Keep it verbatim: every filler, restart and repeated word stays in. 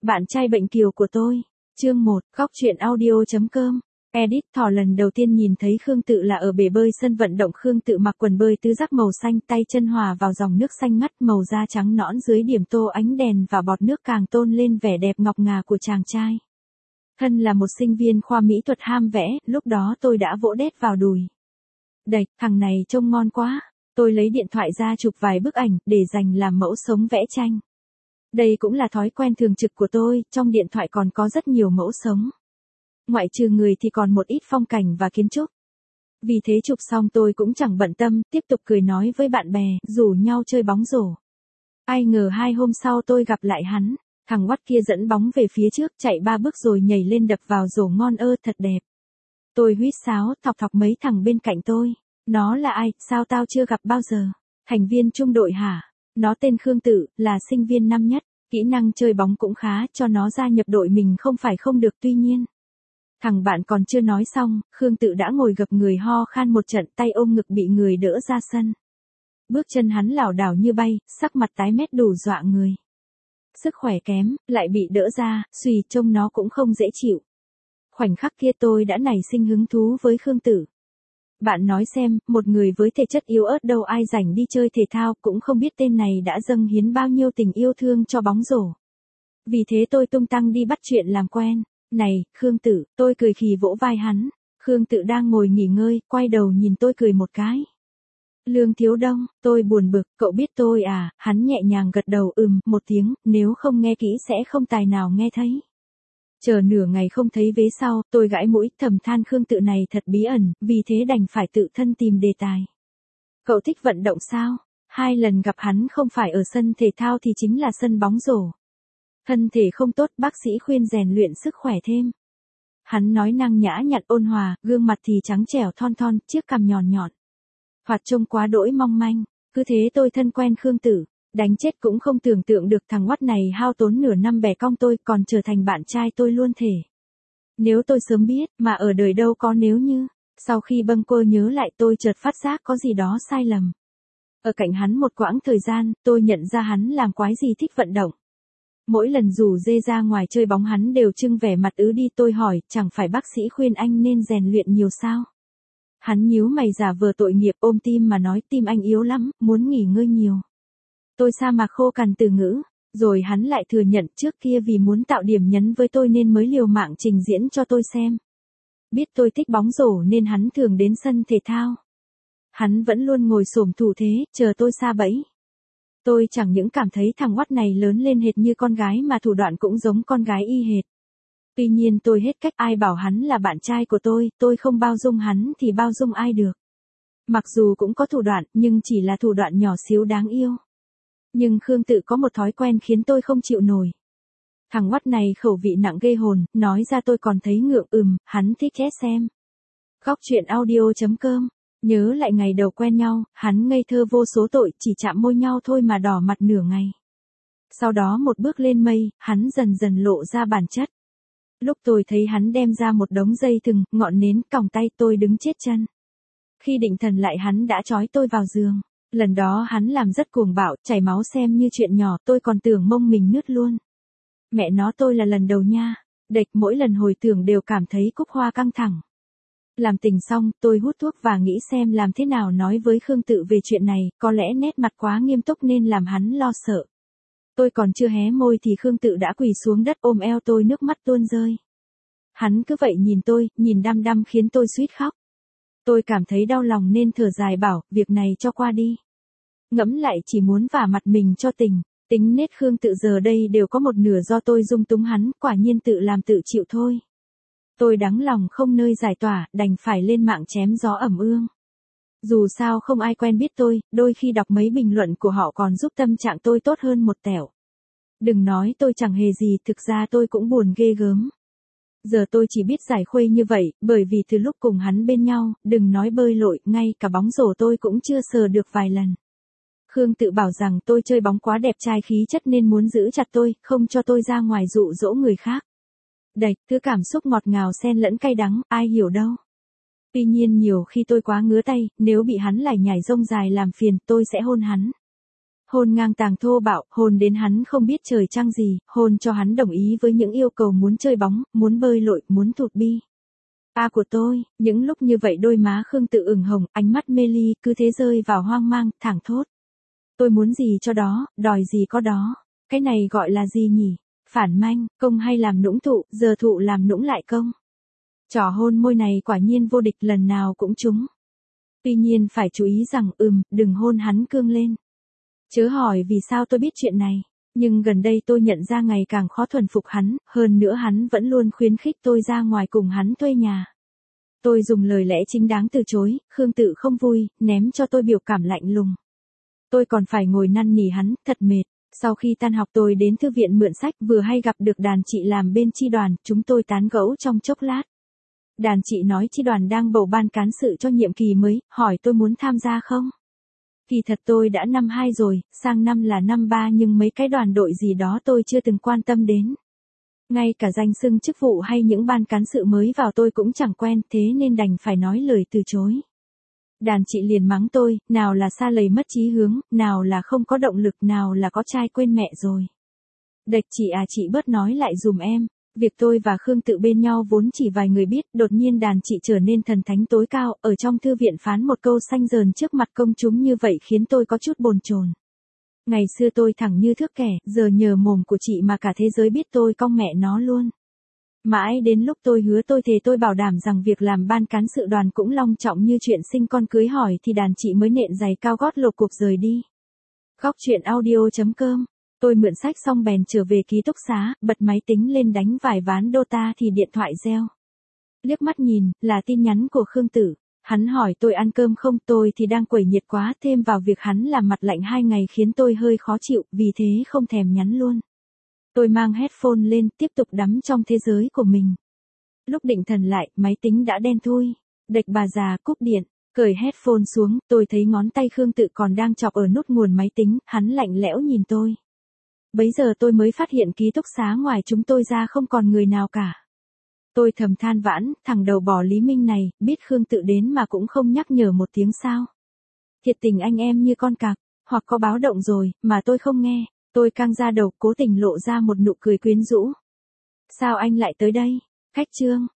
Bạn trai bệnh kiều của tôi. Chương một, góc truyện audio chấm com. Edit thỏ lần đầu tiên nhìn thấy Khương Tự là ở bể bơi sân vận động. Khương Tự mặc quần bơi tứ giác màu xanh, tay chân hòa vào dòng nước xanh ngắt, màu da trắng nõn dưới điểm tô ánh đèn và bọt nước càng tôn lên vẻ đẹp ngọc ngà của chàng trai. Thân là một sinh viên khoa mỹ thuật ham vẽ, lúc đó tôi đã vỗ đét vào đùi. Đệch, thằng này trông ngon quá. Tôi lấy điện thoại ra chụp vài bức ảnh, để dành làm mẫu sống vẽ tranh. Đây cũng là thói quen thường trực của tôi, trong điện thoại còn có rất nhiều mẫu sống. Ngoại trừ người thì còn một ít phong cảnh và kiến trúc. Vì thế chụp xong tôi cũng chẳng bận tâm, tiếp tục cười nói với bạn bè, rủ nhau chơi bóng rổ. Ai ngờ hai hôm sau tôi gặp lại hắn, thằng quắt kia dẫn bóng về phía trước, chạy ba bước rồi nhảy lên đập vào rổ, ngon ơ, thật đẹp. Tôi huýt sáo, thọc thọc mấy thằng bên cạnh tôi. Nó là ai, sao tao chưa gặp bao giờ? Thành viên trung đội hả? Nó tên Khương Tự, là sinh viên năm nhất, kỹ năng chơi bóng cũng khá, cho nó gia nhập đội mình không phải không được. Tuy nhiên, thằng bạn còn chưa nói xong, Khương Tự đã ngồi gập người ho khan một trận, tay ôm ngực bị người đỡ ra sân. Bước chân hắn lảo đảo như bay, sắc mặt tái mét đủ dọa người. Sức khỏe kém, lại bị đỡ ra, suy trông nó cũng không dễ chịu. Khoảnh khắc kia tôi đã nảy sinh hứng thú với Khương Tự. Bạn nói xem, một người với thể chất yếu ớt đâu ai rảnh đi chơi thể thao, cũng không biết tên này đã dâng hiến bao nhiêu tình yêu thương cho bóng rổ. Vì thế tôi tung tăng đi bắt chuyện làm quen. Này, Khương Tự, tôi cười khì vỗ vai hắn. Khương Tự đang ngồi nghỉ ngơi, quay đầu nhìn tôi cười một cái. Lương Thiếu Đông, tôi buồn bực, cậu biết tôi à? Hắn nhẹ nhàng gật đầu ừm một tiếng, nếu không nghe kỹ sẽ không tài nào nghe thấy. Chờ nửa ngày không thấy vế sau, tôi gãi mũi, thầm than Khương Tự này thật bí ẩn, vì thế đành phải tự thân tìm đề tài. Cậu thích vận động sao? Hai lần gặp hắn không phải ở sân thể thao thì chính là sân bóng rổ. Thân thể không tốt, bác sĩ khuyên rèn luyện sức khỏe thêm. Hắn nói năng nhã nhặn ôn hòa, gương mặt thì trắng trẻo thon thon, chiếc cằm nhọn nhọn. Thoạt trông quá đỗi mong manh, cứ thế tôi thân quen Khương Tự. Đánh chết cũng không tưởng tượng được thằng quắt này hao tốn nửa năm bẻ cong tôi, còn trở thành bạn trai tôi luôn thể. Nếu tôi sớm biết, mà ở đời đâu có nếu như. Sau khi bâng quơ nhớ lại tôi chợt phát giác có gì đó sai lầm. Ở cạnh hắn một quãng thời gian, tôi nhận ra hắn làm quái gì thích vận động. Mỗi lần rủ dê ra ngoài chơi bóng hắn đều trưng vẻ mặt ứ đi. Tôi hỏi, chẳng phải bác sĩ khuyên anh nên rèn luyện nhiều sao? Hắn nhíu mày giả vờ tội nghiệp, ôm tim mà nói, tim anh yếu lắm, muốn nghỉ ngơi nhiều. Tôi sa mạc khô cằn từ ngữ, rồi hắn lại thừa nhận trước kia vì muốn tạo điểm nhấn với tôi nên mới liều mạng trình diễn cho tôi xem. Biết tôi thích bóng rổ nên hắn thường đến sân thể thao. Hắn vẫn luôn ngồi xổm thủ thế, chờ tôi sa bẫy. Tôi chẳng những cảm thấy thằng quắt này lớn lên hệt như con gái mà thủ đoạn cũng giống con gái y hệt. Tuy nhiên tôi hết cách, ai bảo hắn là bạn trai của tôi, tôi không bao dung hắn thì bao dung ai được. Mặc dù cũng có thủ đoạn, nhưng chỉ là thủ đoạn nhỏ xíu đáng yêu. Nhưng Khương Tự có một thói quen khiến tôi không chịu nổi. Thằng quắt này khẩu vị nặng ghê hồn, nói ra tôi còn thấy ngượng. Ừm, hắn thích ghét xem. Góc truyện audio chấm com. Nhớ lại ngày đầu quen nhau, hắn ngây thơ vô số tội, chỉ chạm môi nhau thôi mà đỏ mặt nửa ngày. Sau đó một bước lên mây, hắn dần dần lộ ra bản chất. Lúc tôi thấy hắn đem ra một đống dây thừng, ngọn nến, còng tay, tôi đứng chết chân. Khi định thần lại hắn đã trói tôi vào giường. Lần đó hắn làm rất cuồng bạo, chảy máu xem như chuyện nhỏ, tôi còn tưởng mông mình nứt luôn. Mẹ nó, tôi là lần đầu nha. Đệch, mỗi lần hồi tưởng đều cảm thấy cúc hoa căng thẳng. Làm tình xong, tôi hút thuốc và nghĩ xem làm thế nào nói với Khương Tự về chuyện này, có lẽ nét mặt quá nghiêm túc nên làm hắn lo sợ. Tôi còn chưa hé môi thì Khương Tự đã quỳ xuống đất ôm eo tôi, nước mắt tuôn rơi. Hắn cứ vậy nhìn tôi, nhìn đăm đăm khiến tôi suýt khóc. Tôi cảm thấy đau lòng nên thở dài bảo, việc này cho qua đi. Ngẫm lại chỉ muốn vả mặt mình cho tình. Tính nết Khương Tự giờ đây đều có một nửa do tôi dung túng hắn, quả nhiên tự làm tự chịu thôi. Tôi đắng lòng không nơi giải tỏa, đành phải lên mạng chém gió ẩm ương. Dù sao không ai quen biết tôi, đôi khi đọc mấy bình luận của họ còn giúp tâm trạng tôi tốt hơn một tẹo. Đừng nói tôi chẳng hề gì, thực ra tôi cũng buồn ghê gớm. Giờ tôi chỉ biết giải khuây như vậy, bởi vì từ lúc cùng hắn bên nhau, đừng nói bơi lội, ngay cả bóng rổ tôi cũng chưa sờ được vài lần. Khương Tự bảo rằng tôi chơi bóng quá đẹp trai khí chất nên muốn giữ chặt tôi, không cho tôi ra ngoài dụ dỗ người khác. Đệch, thứ cảm xúc ngọt ngào xen lẫn cay đắng, ai hiểu đâu. Tuy nhiên nhiều khi tôi quá ngứa tay, nếu bị hắn lải nhải rông dài làm phiền, tôi sẽ hôn hắn. Hôn ngang tàng thô bạo, hôn đến hắn không biết trời trăng gì, hôn cho hắn đồng ý với những yêu cầu muốn chơi bóng, muốn bơi lội, muốn thụt bi. A của tôi, những lúc như vậy đôi má Khương Tự ửng hồng, ánh mắt mê ly, cứ thế rơi vào hoang mang, thảng thốt. Tôi muốn gì cho đó, đòi gì có đó. Cái này gọi là gì nhỉ? Phản manh, công hay làm nũng thụ, giờ thụ làm nũng lại công. Trò hôn môi này quả nhiên vô địch, lần nào cũng trúng. Tuy nhiên phải chú ý rằng, ừm, đừng hôn hắn cương lên. Chớ hỏi vì sao tôi biết chuyện này. Nhưng gần đây tôi nhận ra ngày càng khó thuần phục hắn, hơn nữa hắn vẫn luôn khuyến khích tôi ra ngoài cùng hắn thuê nhà. Tôi dùng lời lẽ chính đáng từ chối, Khương Tự không vui, ném cho tôi biểu cảm lạnh lùng. Tôi còn phải ngồi năn nỉ hắn, thật mệt. Sau khi tan học tôi đến thư viện mượn sách, vừa hay gặp được đàn chị làm bên chi đoàn, chúng tôi tán gẫu trong chốc lát. Đàn chị nói chi đoàn đang bầu ban cán sự cho nhiệm kỳ mới, hỏi tôi muốn tham gia không? Kỳ thật tôi đã năm hai rồi, sang năm là năm ba nhưng mấy cái đoàn đội gì đó tôi chưa từng quan tâm đến. Ngay cả danh xưng chức vụ hay những ban cán sự mới vào tôi cũng chẳng quen, thế nên đành phải nói lời từ chối. Đàn chị liền mắng tôi, nào là xa lầy mất chí hướng, nào là không có động lực, nào là có trai quên mẹ rồi. Đệch chị à, chị bớt nói lại dùm em. Việc tôi và Khương Tự bên nhau vốn chỉ vài người biết, đột nhiên đàn chị trở nên thần thánh tối cao, ở trong thư viện phán một câu xanh dờn trước mặt công chúng như vậy khiến tôi có chút bồn chồn. Ngày xưa tôi thẳng như thước kẻ, giờ nhờ mồm của chị mà cả thế giới biết tôi cong mẹ nó luôn. Mãi đến lúc tôi hứa tôi thề tôi bảo đảm rằng việc làm ban cán sự đoàn cũng long trọng như chuyện sinh con cưới hỏi thì đàn chị mới nện giày cao gót lột cuộc rời đi. Góc truyện audio chấm com. Tôi mượn sách xong bèn trở về ký túc xá, bật máy tính lên đánh vài ván Dota thì điện thoại reo. Liếc mắt nhìn, là tin nhắn của Khương Tự. Hắn hỏi tôi ăn cơm không, tôi thì đang quẩy nhiệt quá, thêm vào việc hắn làm mặt lạnh hai ngày khiến tôi hơi khó chịu, vì thế không thèm nhắn luôn. Tôi mang headphone lên, tiếp tục đắm trong thế giới của mình. Lúc định thần lại, máy tính đã đen thui. Đệch bà già, cúp điện. Cởi headphone xuống, tôi thấy ngón tay Khương Tự còn đang chọc ở nút nguồn máy tính, hắn lạnh lẽo nhìn tôi. Bấy giờ tôi mới phát hiện ký túc xá ngoài chúng tôi ra không còn người nào cả. Tôi thầm than vãn, thằng đầu bò Lý Minh này, biết Khương Tự đến mà cũng không nhắc nhở một tiếng sao. Thiệt tình anh em như con cặc, hoặc có báo động rồi, mà tôi không nghe. Tôi căng ra đầu, cố tình lộ ra một nụ cười quyến rũ. Sao anh lại tới đây? Khách trương,